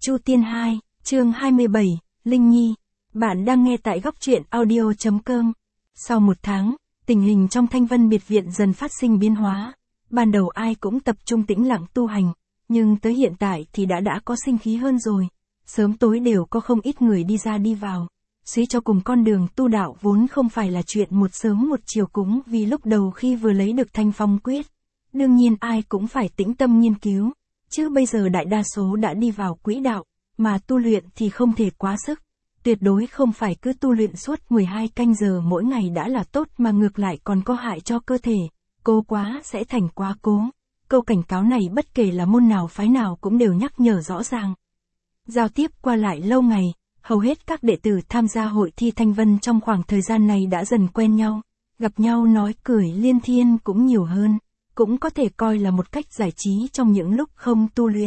Chu Tiên 2, chương 27, Linh Nhi. Bạn đang nghe tại góc truyện audio.com. Sau một tháng, tình hình trong Thanh Vân Biệt Viện dần phát sinh biến hóa. Ban đầu ai cũng tập trung tĩnh lặng tu hành, nhưng tới hiện tại thì đã có sinh khí hơn rồi. Sớm tối đều có không ít người đi ra đi vào. Suy cho cùng con đường tu đạo vốn không phải là chuyện một sớm một chiều, cũng vì lúc đầu khi vừa lấy được Thanh Phong Quyết. Đương nhiên ai cũng phải tĩnh tâm nghiên cứu, chứ bây giờ đại đa số đã đi vào quỹ đạo, mà tu luyện thì không thể quá sức. Tuyệt đối không phải cứ tu luyện suốt 12 canh giờ mỗi ngày đã là tốt, mà ngược lại còn có hại cho cơ thể. Cố quá sẽ thành quá cố. Câu cảnh cáo này bất kể là môn nào phái nào cũng đều nhắc nhở rõ ràng. Giao tiếp qua lại lâu ngày, hầu hết các đệ tử tham gia hội thi Thanh Vân trong khoảng thời gian này đã dần quen nhau, gặp nhau nói cười liên thiên cũng nhiều hơn, cũng có thể coi là một cách giải trí trong những lúc không tu luyện.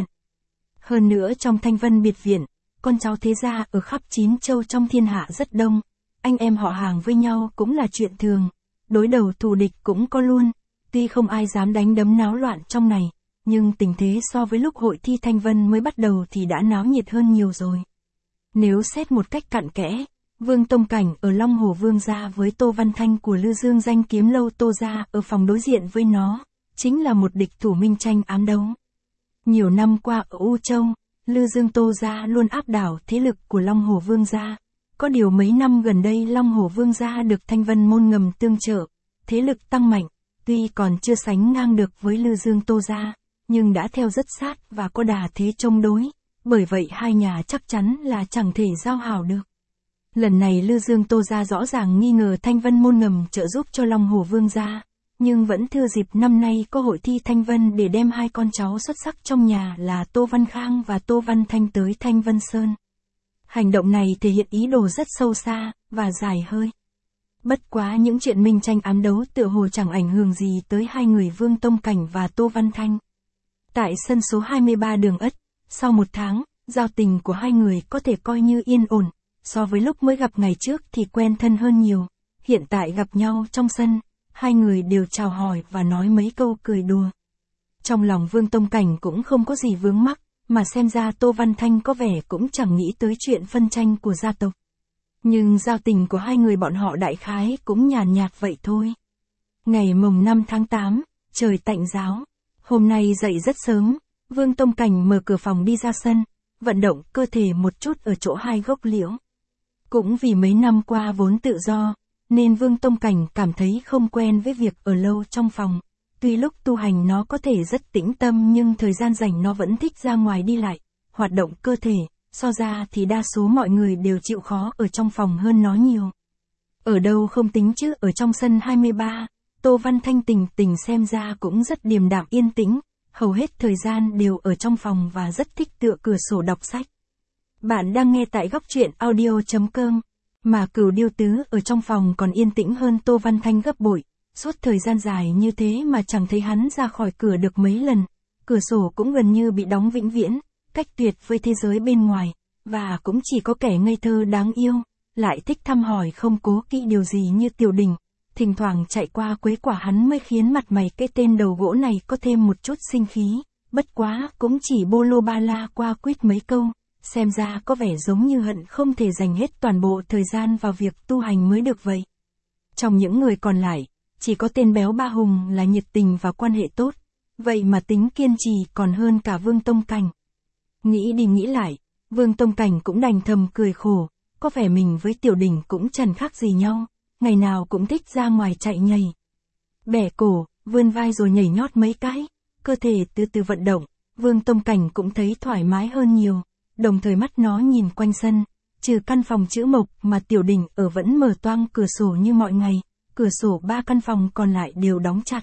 Hơn nữa trong Thanh Vân Biệt Viện, con cháu thế gia ở khắp 9 châu trong thiên hạ rất đông, anh em họ hàng với nhau cũng là chuyện thường, đối đầu thù địch cũng có luôn, tuy không ai dám đánh đấm náo loạn trong này, nhưng tình thế so với lúc hội thi Thanh Vân mới bắt đầu thì đã náo nhiệt hơn nhiều rồi. Nếu xét một cách cặn kẽ, Vương Tông Cảnh ở Long Hồ Vương gia với Tô Văn Thanh của Lư Dương Danh Kiếm Lâu Tô gia ở phòng đối diện với nó, chính là một địch thủ minh tranh ám đấu. Nhiều năm qua ở U Châu, Lư Dương Tô gia luôn áp đảo thế lực của Long Hồ Vương gia. Có điều mấy năm gần đây Long Hồ Vương gia được Thanh Vân môn ngầm tương trợ, thế lực tăng mạnh, tuy còn chưa sánh ngang được với Lư Dương Tô gia, nhưng đã theo rất sát và có đà thế chống đối. Bởi vậy hai nhà chắc chắn là chẳng thể giao hảo được. Lần này Lư Dương Tô gia rõ ràng nghi ngờ Thanh Vân môn ngầm trợ giúp cho Long Hồ Vương gia, nhưng vẫn thừa dịp năm nay có hội thi Thanh Vân để đem hai con cháu xuất sắc trong nhà là Tô Văn Khang và Tô Văn Thanh tới Thanh Vân Sơn. Hành động này thể hiện ý đồ rất sâu xa và dài hơi. Bất quá những chuyện minh tranh ám đấu tựa hồ chẳng ảnh hưởng gì tới hai người Vương Tông Cảnh và Tô Văn Thanh. Tại sân số 23 đường Ất, sau một tháng, giao tình của hai người có thể coi như yên ổn, so với lúc mới gặp ngày trước thì quen thân hơn nhiều. Hiện tại gặp nhau trong sân, hai người đều chào hỏi và nói mấy câu cười đùa. Trong lòng Vương Tông Cảnh cũng không có gì vướng mắc, mà xem ra Tô Văn Thanh có vẻ cũng chẳng nghĩ tới chuyện phân tranh của gia tộc. Nhưng giao tình của hai người bọn họ đại khái cũng nhàn nhạt vậy thôi. Ngày mùng 5 tháng 8, trời tạnh ráo. Hôm nay dậy rất sớm, Vương Tông Cảnh mở cửa phòng đi ra sân, vận động cơ thể một chút ở chỗ hai gốc liễu. Cũng vì mấy năm qua vốn tự do, nên Vương Tông Cảnh cảm thấy không quen với việc ở lâu trong phòng. Tuy lúc tu hành nó có thể rất tĩnh tâm, nhưng thời gian rảnh nó vẫn thích ra ngoài đi lại, hoạt động cơ thể. So ra thì đa số mọi người đều chịu khó ở trong phòng hơn nó nhiều. Ở đâu không tính chứ ở trong sân 23, Tô Văn Thanh tình xem ra cũng rất điềm đạm yên tĩnh, hầu hết thời gian đều ở trong phòng và rất thích tựa cửa sổ đọc sách. Bạn đang nghe tại góc truyện audio.com, mà Cửu Điêu Tứ ở trong phòng còn yên tĩnh hơn Tô Văn Thanh gấp bội, suốt thời gian dài như thế mà chẳng thấy hắn ra khỏi cửa được mấy lần, cửa sổ cũng gần như bị đóng vĩnh viễn, cách tuyệt với thế giới bên ngoài, và cũng chỉ có kẻ ngây thơ đáng yêu, lại thích thăm hỏi không cố kỵ điều gì như Tiểu Đình, thỉnh thoảng chạy qua quấy quả hắn mới khiến mặt mày cái tên đầu gỗ này có thêm một chút sinh khí, bất quá cũng chỉ bô lô ba la qua quýt mấy câu, xem ra có vẻ giống như hận không thể dành hết toàn bộ thời gian vào việc tu hành mới được vậy. Trong những người còn lại, chỉ có tên béo Ba Hùng là nhiệt tình và quan hệ tốt, vậy mà tính kiên trì còn hơn cả Vương Tông Cảnh. Nghĩ đi nghĩ lại, Vương Tông Cảnh cũng đành thầm cười khổ, có vẻ mình với Tiểu Đình cũng chẳng khác gì nhau, ngày nào cũng thích ra ngoài chạy nhảy. Bẻ cổ, vươn vai rồi nhảy nhót mấy cái, cơ thể từ từ vận động, Vương Tông Cảnh cũng thấy thoải mái hơn nhiều, đồng thời mắt nó nhìn quanh sân, trừ căn phòng chữ Mộc mà Tiểu Đình ở vẫn mở toang cửa sổ như mọi ngày, cửa sổ 3 căn phòng còn lại đều đóng chặt.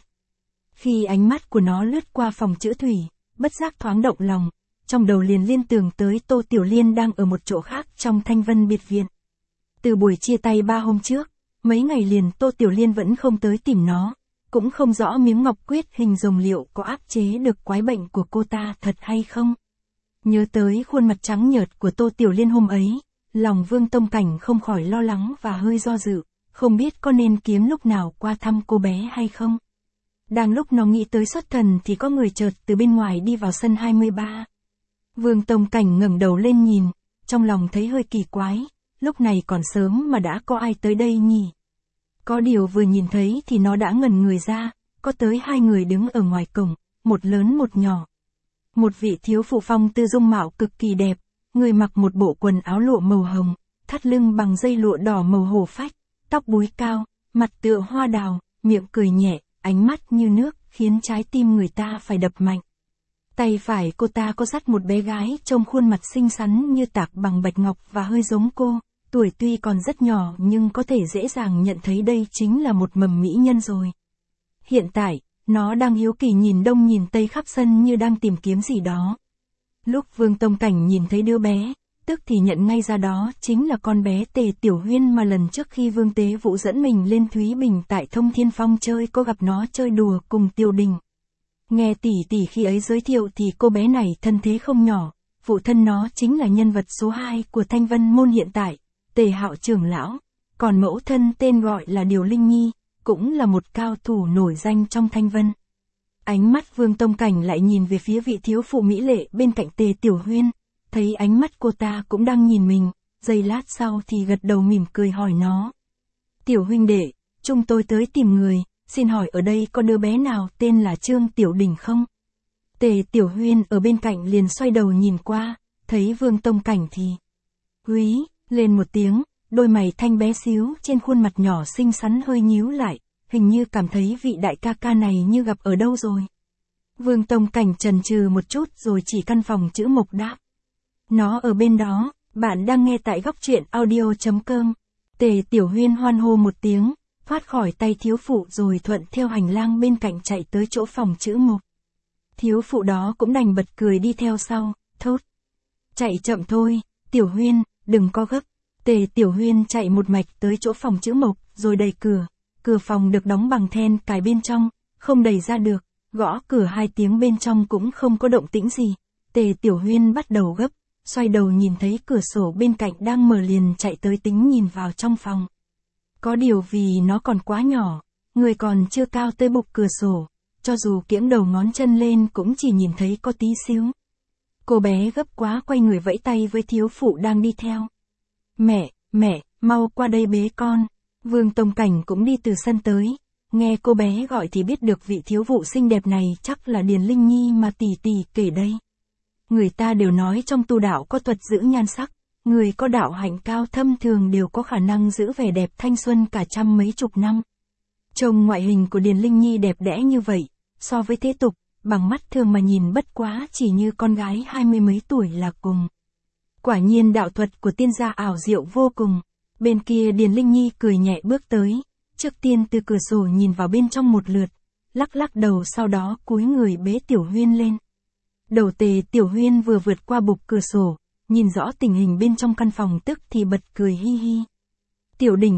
Khi ánh mắt của nó lướt qua phòng chữ Thủy, bất giác thoáng động lòng. Trong đầu liền liên tưởng tới Tô Tiểu Liên đang ở một chỗ khác trong Thanh Vân Biệt Viện. Từ buổi chia tay 3 hôm trước, mấy ngày liền Tô Tiểu Liên vẫn không tới tìm nó, cũng không rõ miếng ngọc quyết hình rồng liệu có áp chế được quái bệnh của cô ta thật hay không. Nhớ tới khuôn mặt trắng nhợt của Tô Tiểu Liên hôm ấy, lòng Vương Tông Cảnh không khỏi lo lắng và hơi do dự, không biết có nên kiếm lúc nào qua thăm cô bé hay không. Đang lúc nó nghĩ tới xuất thần thì có người chợt từ bên ngoài đi vào sân 23. Vương Tông Cảnh ngẩng đầu lên nhìn, trong lòng thấy hơi kỳ quái, lúc này còn sớm mà đã có ai tới đây nhỉ? Có điều vừa nhìn thấy thì nó đã ngẩn người ra, có tới 2 người đứng ở ngoài cổng, một lớn một nhỏ. Một vị thiếu phụ phong tư dung mạo cực kỳ đẹp, người mặc một bộ quần áo lụa màu hồng, thắt lưng bằng dây lụa đỏ màu hổ phách, tóc búi cao, mặt tựa hoa đào, miệng cười nhẹ, ánh mắt như nước, khiến trái tim người ta phải đập mạnh. Tay phải cô ta có dắt một bé gái trông khuôn mặt xinh xắn như tạc bằng bạch ngọc và hơi giống cô, tuổi tuy còn rất nhỏ nhưng có thể dễ dàng nhận thấy đây chính là một mầm mỹ nhân rồi. Hiện tại, nó đang hiếu kỳ nhìn đông nhìn tây khắp sân như đang tìm kiếm gì đó. Lúc Vương Tông Cảnh nhìn thấy đứa bé, tức thì nhận ngay ra đó chính là con bé Tề Tiểu Huyên mà lần trước khi Vương Tế Vũ dẫn mình lên Thúy Bình tại Thông Thiên Phong chơi có gặp nó chơi đùa cùng Tiểu Đình. Nghe tỷ tỷ khi ấy giới thiệu thì cô bé này thân thế không nhỏ, phụ thân nó chính là nhân vật số 2 của Thanh Vân môn hiện tại, Tề Hạo trưởng lão, còn mẫu thân tên gọi là Điều Linh Nhi, cũng là một cao thủ nổi danh trong Thanh Vân. Ánh mắt Vương Tông Cảnh lại nhìn về phía vị thiếu phụ mỹ lệ bên cạnh Tề Tiểu Huyên, thấy ánh mắt cô ta cũng đang nhìn mình, giây lát sau thì gật đầu mỉm cười hỏi nó. Tiểu huynh đệ, chúng tôi tới tìm người, xin hỏi ở đây có đứa bé nào tên là Trương Tiểu Đình không? Tề Tiểu Huyên ở bên cạnh liền xoay đầu nhìn qua, thấy Vương Tông Cảnh thì húy lên một tiếng, đôi mày thanh bé xíu trên khuôn mặt nhỏ xinh xắn hơi nhíu lại, hình như cảm thấy vị đại ca ca này như gặp ở đâu rồi. Vương Tông Cảnh chần chừ một chút rồi chỉ căn phòng chữ mộc đáp. Nó ở bên đó, bạn đang nghe tại góc truyện audio.com. Tề Tiểu Huyên hoan hô một tiếng, thoát khỏi tay thiếu phụ rồi thuận theo hành lang bên cạnh chạy tới chỗ phòng chữ mộc. Thiếu phụ đó cũng đành bật cười đi theo sau, thốt. Chạy chậm thôi, Tiểu Huyên, đừng có gấp. Tề Tiểu Huyên chạy một mạch tới chỗ phòng chữ mộc, rồi đẩy cửa. Cửa phòng được đóng bằng then cài bên trong, không đẩy ra được, gõ cửa 2 tiếng bên trong cũng không có động tĩnh gì. Tề Tiểu Huyên bắt đầu gấp, xoay đầu nhìn thấy cửa sổ bên cạnh đang mở liền chạy tới tính nhìn vào trong phòng. Có điều vì nó còn quá nhỏ, người còn chưa cao tới bục cửa sổ, cho dù kiễng đầu ngón chân lên cũng chỉ nhìn thấy có tí xíu. Cô bé gấp quá quay người vẫy tay với thiếu phụ đang đi theo. Mẹ, mau qua đây bế con. Vương Tông Cảnh cũng đi từ sân tới, nghe cô bé gọi thì biết được vị thiếu phụ xinh đẹp này chắc là Điền Linh Nhi mà tỷ tỷ kể đây. Người ta đều nói trong tu đạo có thuật giữ nhan sắc, người có đạo hạnh cao thâm thường đều có khả năng giữ vẻ đẹp thanh xuân cả trăm mấy chục năm. Trông ngoại hình của Điền Linh Nhi đẹp đẽ như vậy, so với thế tục, bằng mắt thường mà nhìn bất quá chỉ như con gái 20 mấy tuổi là cùng. Quả nhiên đạo thuật của tiên gia ảo diệu vô cùng. Bên kia Điền Linh Nhi cười nhẹ bước tới, trước tiên từ cửa sổ nhìn vào bên trong một lượt, lắc lắc đầu sau đó cúi người bế Tiểu Huyên lên. Đầu Tề Tiểu Huyên vừa vượt qua bục cửa sổ, nhìn rõ tình hình bên trong căn phòng tức thì bật cười hi hi. Tiểu Đình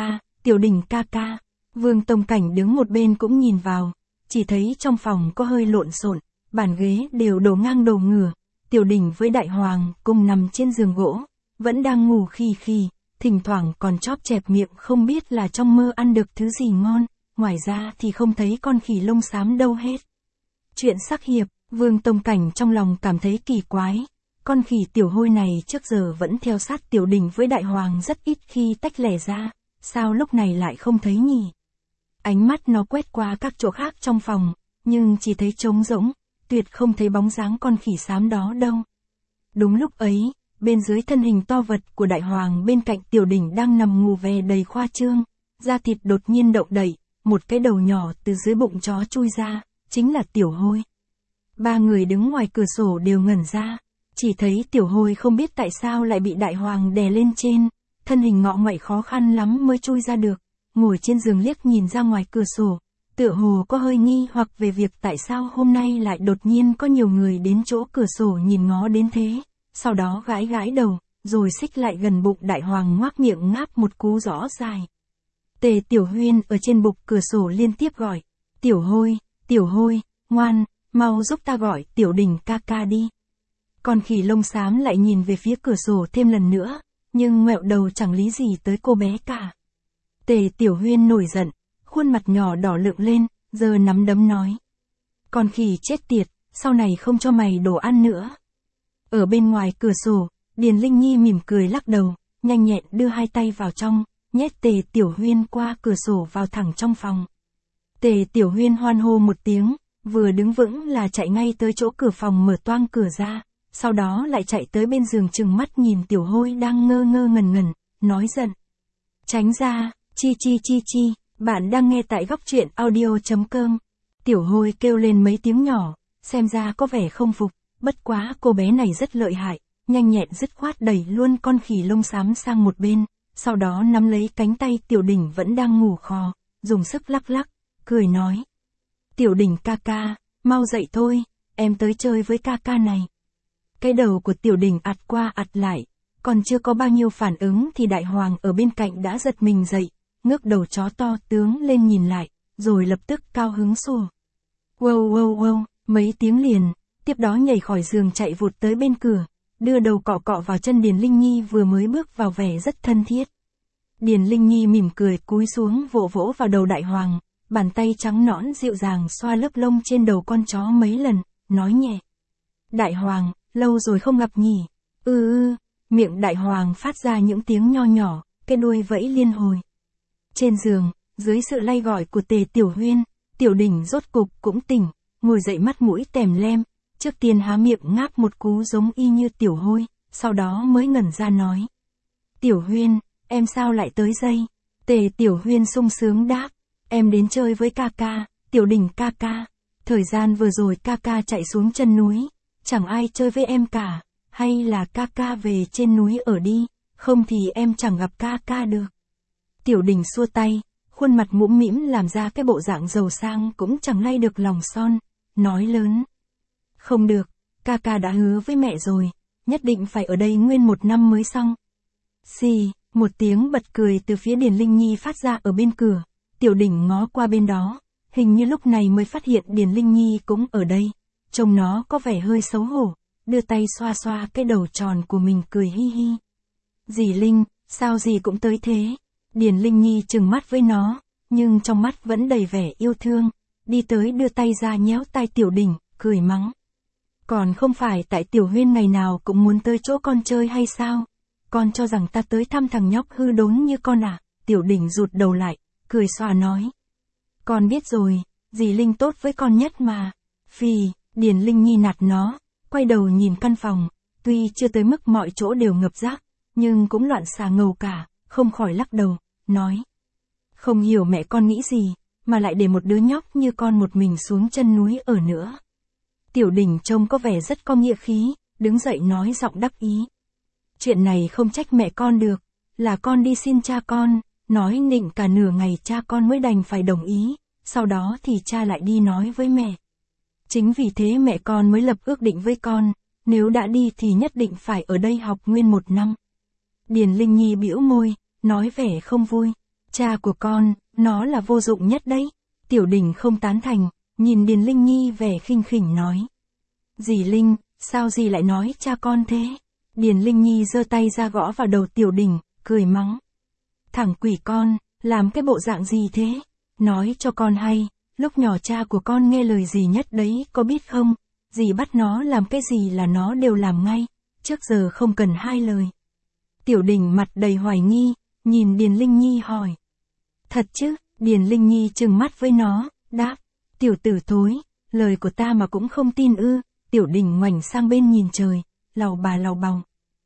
ca ca, Vương Tông Cảnh đứng một bên cũng nhìn vào, chỉ thấy trong phòng có hơi lộn xộn, bàn ghế đều đổ ngang đầu ngửa, Tiểu Đình với Đại Hoàng cùng nằm trên giường gỗ, vẫn đang ngủ khì khì, thỉnh thoảng còn chóp chẹp miệng không biết là trong mơ ăn được thứ gì ngon, ngoài ra thì không thấy con khỉ lông xám đâu hết. Chuyện sắc hiệp, Vương Tông Cảnh trong lòng cảm thấy kỳ quái, con khỉ tiểu hôi này trước giờ vẫn theo sát Tiểu Đình với Đại Hoàng rất ít khi tách lẻ ra, sao lúc này lại không thấy nhỉ? Ánh mắt nó quét qua các chỗ khác trong phòng, nhưng chỉ thấy trống rỗng, tuyệt không thấy bóng dáng con khỉ xám đó đâu. Đúng lúc ấy, bên dưới thân hình to vật của Đại Hoàng bên cạnh Tiểu Đình đang nằm ngủ ve đầy khoa trương, da thịt đột nhiên động đậy, một cái đầu nhỏ từ dưới bụng chó chui ra, chính là Tiểu Hôi. 3 người đứng ngoài cửa sổ đều ngẩn ra, chỉ thấy Tiểu Hôi không biết tại sao lại bị Đại Hoàng đè lên trên, thân hình ngọ nguậy khó khăn lắm mới chui ra được, ngồi trên giường liếc nhìn ra ngoài cửa sổ, tựa hồ có hơi nghi hoặc về việc tại sao hôm nay lại đột nhiên có nhiều người đến chỗ cửa sổ nhìn ngó đến thế. Sau đó gãi gãi đầu, rồi xích lại gần bụng Đại Hoàng ngoác miệng ngáp một cú rõ dài. Tề Tiểu Huyên ở trên bục cửa sổ liên tiếp gọi, Tiểu Hôi, ngoan, mau giúp ta gọi Tiểu Đình ca ca đi. Con khỉ lông xám lại nhìn về phía cửa sổ thêm lần nữa, nhưng ngoẹo đầu chẳng lý gì tới cô bé cả. Tề Tiểu Huyên nổi giận, khuôn mặt nhỏ đỏ lựng lên, giờ nắm đấm nói. Con khỉ chết tiệt, sau này không cho mày đồ ăn nữa. Ở bên ngoài cửa sổ, Điền Linh Nhi mỉm cười lắc đầu, nhanh nhẹn đưa hai tay vào trong, nhét Tề Tiểu Huyên qua cửa sổ vào thẳng trong phòng. Tề Tiểu Huyên hoan hô một tiếng, vừa đứng vững là chạy ngay tới chỗ cửa phòng mở toang cửa ra, sau đó lại chạy tới bên giường trừng mắt nhìn Tiểu Hôi đang ngơ ngơ ngẩn ngẩn, nói giận. Tránh ra, chi chi chi chi, bạn đang nghe tại góc truyện audio.com. Tiểu Hôi kêu lên mấy tiếng nhỏ, xem ra có vẻ không phục, bất quá cô bé này rất lợi hại, nhanh nhẹn dứt khoát đẩy luôn con khỉ lông xám sang một bên, sau đó nắm lấy cánh tay Tiểu Đỉnh vẫn đang ngủ khò, dùng sức lắc lắc, cười nói. Tiểu Đỉnh ca ca, mau dậy thôi, em tới chơi với ca ca này. Cái đầu của Tiểu Đỉnh ạt qua ạt lại, còn chưa có bao nhiêu phản ứng thì Đại Hoàng ở bên cạnh đã giật mình dậy, ngước đầu chó to tướng lên nhìn lại, rồi lập tức cao hứng sủa. Wow wow wow, mấy tiếng liền, tiếp đó nhảy khỏi giường chạy vụt tới bên cửa, đưa đầu cọ cọ vào chân Điền Linh Nhi vừa mới bước vào vẻ rất thân thiết. Điền Linh Nhi mỉm cười cúi xuống vỗ vỗ vào đầu Đại Hoàng, bàn tay trắng nõn dịu dàng xoa lớp lông trên đầu con chó mấy lần, nói nhẹ. Đại Hoàng, lâu rồi không gặp nhỉ? Miệng Đại Hoàng phát ra những tiếng nho nhỏ, cái đuôi vẫy liên hồi. Trên giường, dưới sự lay gọi của Tề Tiểu Huyên, Tiểu Đỉnh rốt cục cũng tỉnh, ngồi dậy mắt mũi tèm lem, trước tiên há miệng ngáp một cú giống y như Tiểu Hôi, sau đó mới ngẩn ra nói. Tiểu Huyên, em sao lại tới đây? Tề Tiểu Huyên sung sướng đáp, em đến chơi với ca ca, Tiểu Đỉnh ca ca. Thời gian vừa rồi ca ca chạy xuống chân núi, chẳng ai chơi với em cả, hay là ca ca về trên núi ở đi, không thì em chẳng gặp ca ca được. Tiểu Đỉnh xua tay, khuôn mặt mũm mĩm làm ra cái bộ dạng giàu sang cũng chẳng lay được lòng son, nói lớn. Không được, ca ca đã hứa với mẹ rồi, nhất định phải ở đây nguyên 1 năm mới xong. Xì, một tiếng bật cười từ phía Điền Linh Nhi phát ra ở bên cửa, Tiểu Đỉnh ngó qua bên đó, hình như lúc này mới phát hiện Điền Linh Nhi cũng ở đây, trông nó có vẻ hơi xấu hổ, đưa tay xoa xoa cái đầu tròn của mình cười hi hi. Dì Linh, sao dì cũng tới thế? Điền Linh Nhi trừng mắt với nó, nhưng trong mắt vẫn đầy vẻ yêu thương, đi tới đưa tay ra nhéo tai Tiểu Đỉnh, cười mắng. Còn không phải tại Tiểu Huyên ngày nào cũng muốn tới chỗ con chơi hay sao? Con cho rằng ta tới thăm thằng nhóc hư đốn như con à? Tiểu Đỉnh rụt đầu lại, cười xòa nói. Con biết rồi, dì Linh tốt với con nhất mà. Phì, Điền Linh Nhi nạt nó, quay đầu nhìn căn phòng, tuy chưa tới mức mọi chỗ đều ngập rác, nhưng cũng loạn xà ngầu cả, không khỏi lắc đầu, nói. Không hiểu mẹ con nghĩ gì, mà lại để một đứa nhóc như con một mình xuống chân núi ở nữa. Tiểu Đỉnh trông có vẻ rất có nghĩa khí, đứng dậy nói giọng đắc ý. Chuyện này không trách mẹ con được, là con đi xin cha con, nói nịnh cả nửa ngày cha con mới đành phải đồng ý, sau đó thì cha lại đi nói với mẹ. Chính vì thế mẹ con mới lập ước định với con, nếu đã đi thì nhất định phải ở đây học nguyên 1 năm. Điền Linh Nhi bĩu môi, nói vẻ không vui. Cha của con, nó là vô dụng nhất đấy. Tiểu Đỉnh không tán thành, nhìn Điền Linh Nhi vẻ khinh khỉnh nói. Dì Linh, sao dì lại nói cha con thế? Điền Linh Nhi giơ tay ra gõ vào đầu Tiểu Đỉnh, cười mắng. Thằng quỷ con, làm cái bộ dạng gì thế? Nói cho con hay, lúc nhỏ cha của con nghe lời dì nhất đấy có biết không? Dì bắt nó làm cái gì là nó đều làm ngay, trước giờ không cần 2 lời. Tiểu Đỉnh mặt đầy hoài nghi, nhìn Điền Linh Nhi hỏi. Thật chứ? Điền Linh Nhi trừng mắt với nó, đáp. Tiểu tử thối, lời của ta mà cũng không tin ư? Tiểu Đỉnh ngoảnh sang bên nhìn trời, lầu bà lầu bầu.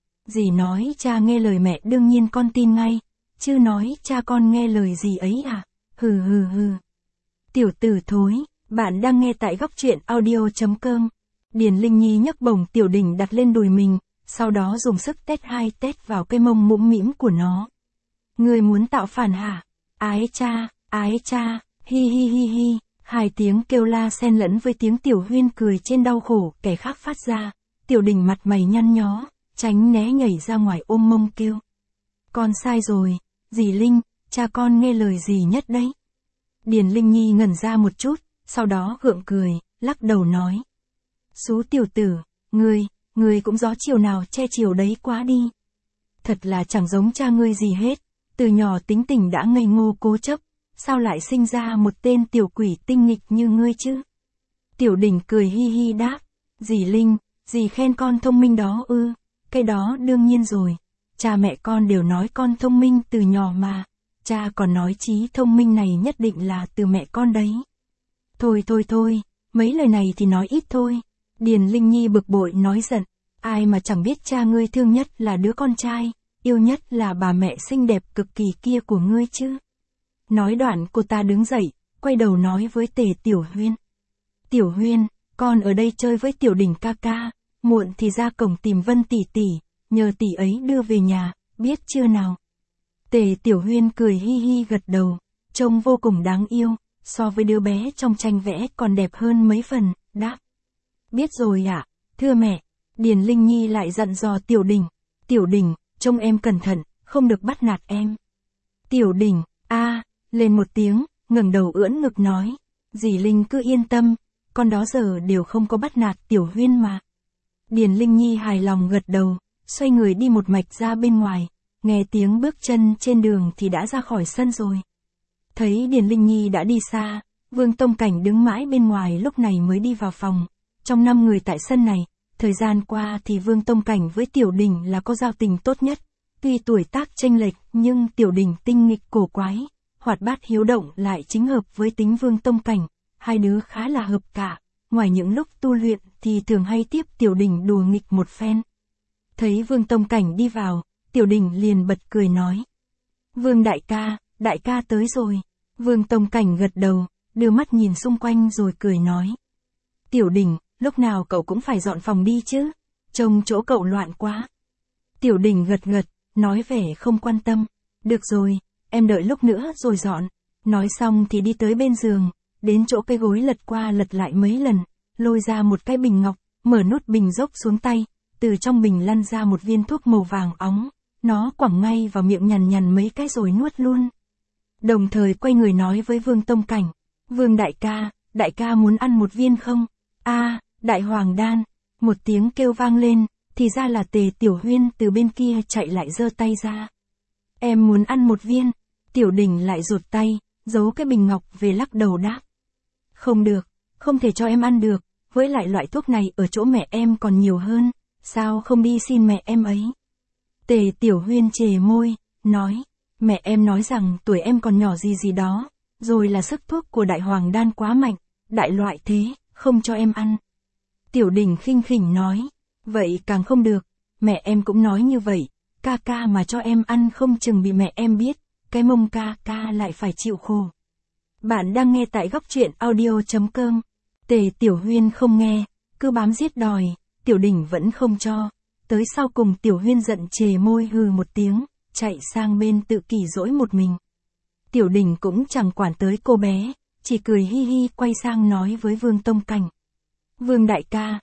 Dì nói cha nghe lời mẹ đương nhiên con tin ngay, chứ nói cha con nghe lời gì ấy à? Hừ hừ hừ. Tiểu tử thối, bạn đang nghe tại góc truyện audio.com. Điền Linh Nhi nhấc bổng Tiểu Đỉnh đặt lên đùi mình, sau đó dùng sức tét 2 tét vào cái mông mũm mĩm của nó. Người muốn tạo phản hả? Ái cha, hi hi hi hi. 2 tiếng kêu la xen lẫn với tiếng Tiểu Huyên cười trên đau khổ kẻ khác phát ra. Tiểu Đỉnh mặt mày nhăn nhó, tránh né nhảy ra ngoài ôm mông kêu. Con sai rồi, dì Linh, cha con nghe lời dì nhất đấy. Điền Linh Nhi ngẩn ra một chút, sau đó gượng cười, lắc đầu nói. Xú tiểu tử, ngươi cũng gió chiều nào che chiều đấy quá đi. Thật là chẳng giống cha ngươi gì hết, từ nhỏ tính tình đã ngây ngô cố chấp, sao lại sinh ra một tên tiểu quỷ tinh nghịch như ngươi chứ? Tiểu Đỉnh cười hi hi đáp, dì Linh, Dì khen con thông minh đó ư, cái đó đương nhiên rồi. Cha mẹ con đều nói con thông minh từ nhỏ mà. Cha còn nói trí thông minh này nhất định là từ mẹ con đấy. Thôi, mấy lời này thì nói ít thôi. Điền Linh Nhi bực bội nói giận. Ai mà chẳng biết cha ngươi thương nhất là đứa con trai, yêu nhất là bà mẹ xinh đẹp cực kỳ kia của ngươi chứ. Nói đoạn cô ta đứng dậy, quay đầu nói với Tề Tiểu Huyên. Tiểu Huyên, con ở đây chơi với Tiểu Đình ca ca, muộn thì ra cổng tìm Vân tỷ tỷ, nhờ tỷ ấy đưa về nhà, biết chưa nào? Tề Tiểu Huyên cười hi hi gật đầu, trông vô cùng đáng yêu, so với đứa bé trong tranh vẽ còn đẹp hơn mấy phần, đáp. Biết rồi ạ, thưa mẹ. Điền Linh Nhi lại dặn dò Tiểu Đình. Tiểu Đình, trông em cẩn thận, không được bắt nạt em. Tiểu Đình, lên một tiếng, ngẩng đầu ưỡn ngực nói. Dì Linh cứ yên tâm, con đó giờ đều không có bắt nạt Tiểu Huyên mà. Điền Linh Nhi hài lòng gật đầu, xoay người đi một mạch ra bên ngoài, nghe tiếng bước chân trên đường thì đã ra khỏi sân rồi. Thấy Điền Linh Nhi đã đi xa, Vương Tông Cảnh đứng mãi bên ngoài lúc này mới đi vào phòng. Trong 5 người tại sân này, thời gian qua thì Vương Tông Cảnh với Tiểu Đình là có giao tình tốt nhất. Tuy tuổi tác chênh lệch nhưng Tiểu Đình tinh nghịch cổ quái, hoạt bát hiếu động lại chính hợp với tính Vương Tông Cảnh, hai đứa khá là hợp cả. Ngoài những lúc tu luyện thì thường hay tiếp Tiểu Đình đùa nghịch một phen. Thấy Vương Tông Cảnh đi vào, Tiểu Đình liền bật cười nói. Vương đại ca tới rồi. Vương Tông Cảnh gật đầu, đưa mắt nhìn xung quanh rồi cười nói. Tiểu Đình, lúc nào cậu cũng phải dọn phòng đi chứ, trông chỗ cậu loạn quá. Tiểu Đình gật, nói vẻ không quan tâm. Được rồi, em đợi lúc nữa rồi dọn. Nói xong thì đi tới bên giường, đến chỗ cây gối lật qua lật lại mấy lần, lôi ra một cái bình ngọc, mở nút bình dốc xuống tay, từ trong bình lăn ra một viên thuốc màu vàng óng, nó quẳng ngay vào miệng nhằn mấy cái rồi nuốt luôn. Đồng thời quay người nói với Vương Tông Cảnh. Vương đại ca muốn ăn một viên không? Đại Hoàng Đan. Một tiếng kêu vang lên, thì ra là Tề Tiểu Huyên từ bên kia chạy lại giơ tay ra. Em muốn ăn một viên. Tiểu Đình lại rụt tay, giấu cái bình ngọc về lắc đầu đáp. Không được, không thể cho em ăn được, với lại loại thuốc này ở chỗ mẹ em còn nhiều hơn, sao không đi xin mẹ em ấy? Tề Tiểu Huyên chề môi, nói, mẹ em nói rằng tuổi em còn nhỏ gì đó, rồi là sức thuốc của Đại Hoàng Đan quá mạnh, đại loại thế, không cho em ăn. Tiểu Đình khinh khỉnh nói, vậy càng không được, mẹ em cũng nói như vậy, ca mà cho em ăn không chừng bị mẹ em biết, cái mông ca lại phải chịu khổ. Bạn đang nghe tại góc truyện audio.com. Tề Tiểu Huyên không nghe, cứ bám giết đòi, Tiểu Đình vẫn không cho. Tới sau cùng Tiểu Huyên giận chề môi hừ một tiếng, chạy sang bên tự kỷ dỗi một mình. Tiểu Đình cũng chẳng quản tới cô bé, chỉ cười hi hi quay sang nói với Vương Tông Cảnh. Vương đại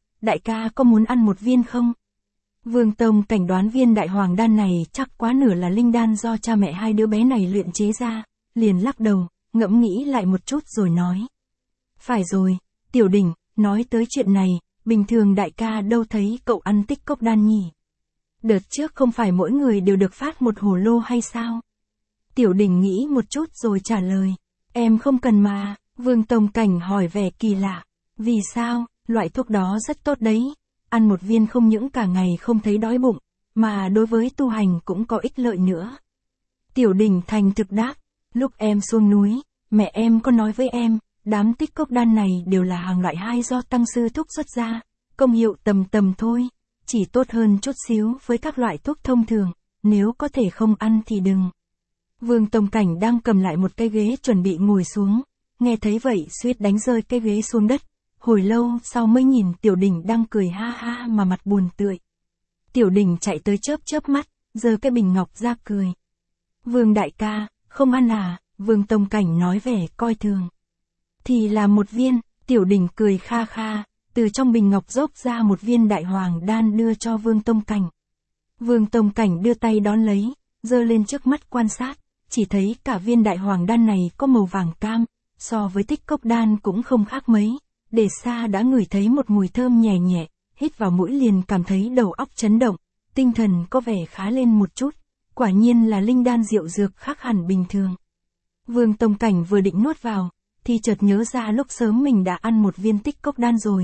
ca có muốn ăn một viên không? Vương Tông Cảnh đoán viên Đại Hoàng Đan này chắc quá nửa là linh đan do cha mẹ hai đứa bé này luyện chế ra, liền lắc đầu, ngẫm nghĩ lại một chút rồi nói. Phải rồi, Tiểu Đình, nói tới chuyện này, bình thường đại ca đâu thấy cậu ăn tích cốc đan nhỉ? Đợt trước không phải mỗi người đều được phát một hồ lô hay sao? Tiểu Đình nghĩ một chút rồi trả lời. Em không cần mà. Vương Tông Cảnh hỏi vẻ kỳ lạ. Vì sao? Loại thuốc đó rất tốt đấy. Ăn một viên không những cả ngày không thấy đói bụng, mà đối với tu hành cũng có ích lợi nữa. Tiểu Đình thành thực đáp. Lúc em xuống núi, mẹ em có nói với em, đám tích cốc đan này đều là hàng loại 2 do tăng sư thúc xuất ra, công hiệu tầm thôi, chỉ tốt hơn chút xíu với các loại thuốc thông thường, nếu có thể không ăn thì đừng. Vương Tông Cảnh đang cầm lại một cái ghế chuẩn bị ngồi xuống, nghe thấy vậy suýt đánh rơi cái ghế xuống đất, hồi lâu sau mới nhìn Tiểu Đình đang cười ha ha mà mặt buồn tươi. Tiểu Đình chạy tới chớp mắt, giơ cái bình ngọc ra cười. Vương đại ca, không ăn à? Vương Tông Cảnh nói vẻ coi thường. Thì là một viên. Tiểu Đình cười kha kha, từ trong bình ngọc dốc ra một viên Đại Hoàng Đan đưa cho Vương Tông Cảnh. Vương Tông Cảnh đưa tay đón lấy, giơ lên trước mắt quan sát, chỉ thấy cả viên Đại Hoàng Đan này có màu vàng cam, so với tích cốc đan cũng không khác mấy, để xa đã ngửi thấy một mùi thơm nhẹ nhẹ, hít vào mũi liền cảm thấy đầu óc chấn động, tinh thần có vẻ khá lên một chút, quả nhiên là linh đan diệu dược khác hẳn bình thường. Vương Tông Cảnh vừa định nuốt vào, thì chợt nhớ ra lúc sớm mình đã ăn một viên tích cốc đan rồi,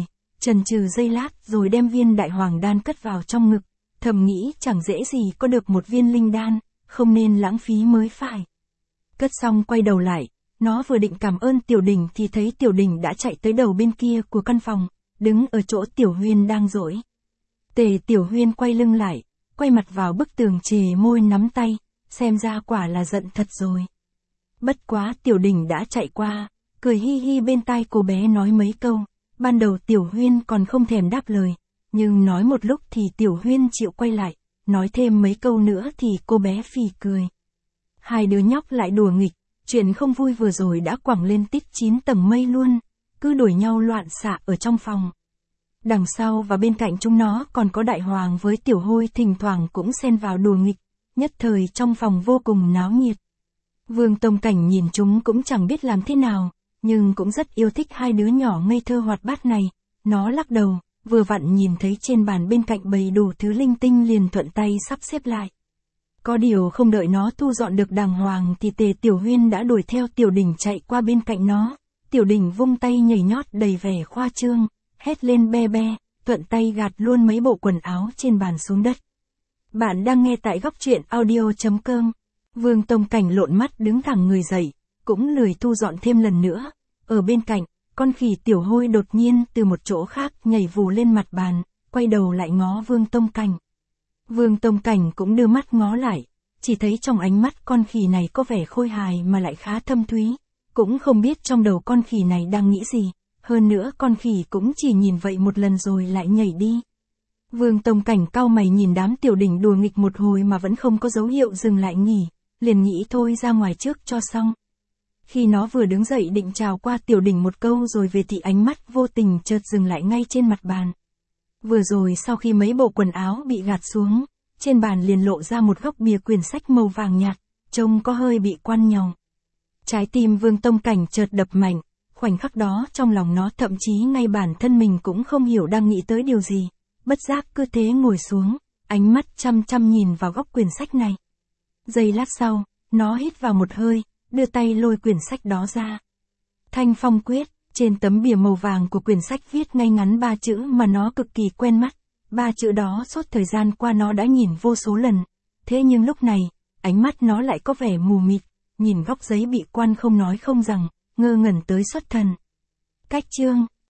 Chần chừ giây lát rồi đem viên đại hoàng đan cất vào trong ngực, thầm nghĩ chẳng dễ gì có được một viên linh đan, không nên lãng phí mới phải. Cất xong quay đầu lại, nó vừa định cảm ơn Tiểu Đình thì thấy Tiểu Đình đã chạy tới đầu bên kia của căn phòng, đứng ở chỗ Tiểu Huyên đang dỗi. Tề Tiểu Huyên quay lưng lại, quay mặt vào bức tường chề môi nắm tay, xem ra quả là giận thật rồi. Bất quá Tiểu Đình đã chạy qua, cười hi hi bên tai cô bé nói mấy câu, ban đầu Tiểu Huyên còn không thèm đáp lời, nhưng nói một lúc thì Tiểu Huyên chịu quay lại, nói thêm mấy câu nữa thì cô bé phì cười. Hai đứa nhóc lại đùa nghịch, chuyện không vui vừa rồi đã quẳng lên tít 9 tầng mây luôn, cứ đuổi nhau loạn xạ ở trong phòng. Đằng sau và bên cạnh chúng nó còn có Đại Hoàng với Tiểu Hôi thỉnh thoảng cũng xen vào đùa nghịch, nhất thời trong phòng vô cùng náo nhiệt. Vương Tông Cảnh nhìn chúng cũng chẳng biết làm thế nào, nhưng cũng rất yêu thích hai đứa nhỏ ngây thơ hoạt bát này, nó lắc đầu, vừa vặn nhìn thấy trên bàn bên cạnh bày đủ thứ linh tinh liền thuận tay sắp xếp lại. Có điều không đợi nó thu dọn được đàng hoàng thì Tề Tiểu Huyên đã đuổi theo Tiểu Đình chạy qua bên cạnh nó, Tiểu Đình vung tay nhảy nhót đầy vẻ khoa trương, hét lên be be, thuận tay gạt luôn mấy bộ quần áo trên bàn xuống đất. Bạn đang nghe tại góc truyện audio.com. Vương Tông Cảnh lộn mắt đứng thẳng người dậy, cũng lười thu dọn thêm lần nữa. Ở bên cạnh, con khỉ Tiểu Hôi đột nhiên từ một chỗ khác nhảy vù lên mặt bàn, quay đầu lại ngó Vương Tông Cảnh. Vương Tông Cảnh cũng đưa mắt ngó lại, chỉ thấy trong ánh mắt con khỉ này có vẻ khôi hài mà lại khá thâm thúy, cũng không biết trong đầu con khỉ này đang nghĩ gì, hơn nữa con khỉ cũng chỉ nhìn vậy một lần rồi lại nhảy đi. Vương Tông Cảnh cau mày nhìn đám Tiểu Đình đùa nghịch một hồi mà vẫn không có dấu hiệu dừng lại nghỉ, liền nghĩ thôi ra ngoài trước cho xong. Khi nó vừa đứng dậy định chào qua Tiểu Đình một câu rồi về thì ánh mắt vô tình chợt dừng lại ngay trên mặt bàn. Vừa rồi sau khi mấy bộ quần áo bị gạt xuống, trên bàn liền lộ ra một góc bìa quyển sách màu vàng nhạt, trông có hơi bị quăn nhàu. Trái tim Vương Tông Cảnh chợt đập mạnh, khoảnh khắc đó trong lòng nó thậm chí ngay bản thân mình cũng không hiểu đang nghĩ tới điều gì, bất giác cứ thế ngồi xuống, ánh mắt chăm chăm nhìn vào góc quyển sách này. Giây lát sau, nó hít vào một hơi, đưa tay lôi quyển sách đó ra. Thanh Phong Quyết, trên tấm bìa màu vàng của quyển sách viết ngay ngắn 3 chữ mà nó cực kỳ quen mắt. 3 chữ đó suốt thời gian qua nó đã nhìn vô số lần. Thế nhưng lúc này, ánh mắt nó lại có vẻ mù mịt, nhìn góc giấy bị quan không nói không rằng, ngơ ngẩn tới xuất thần. Cách chương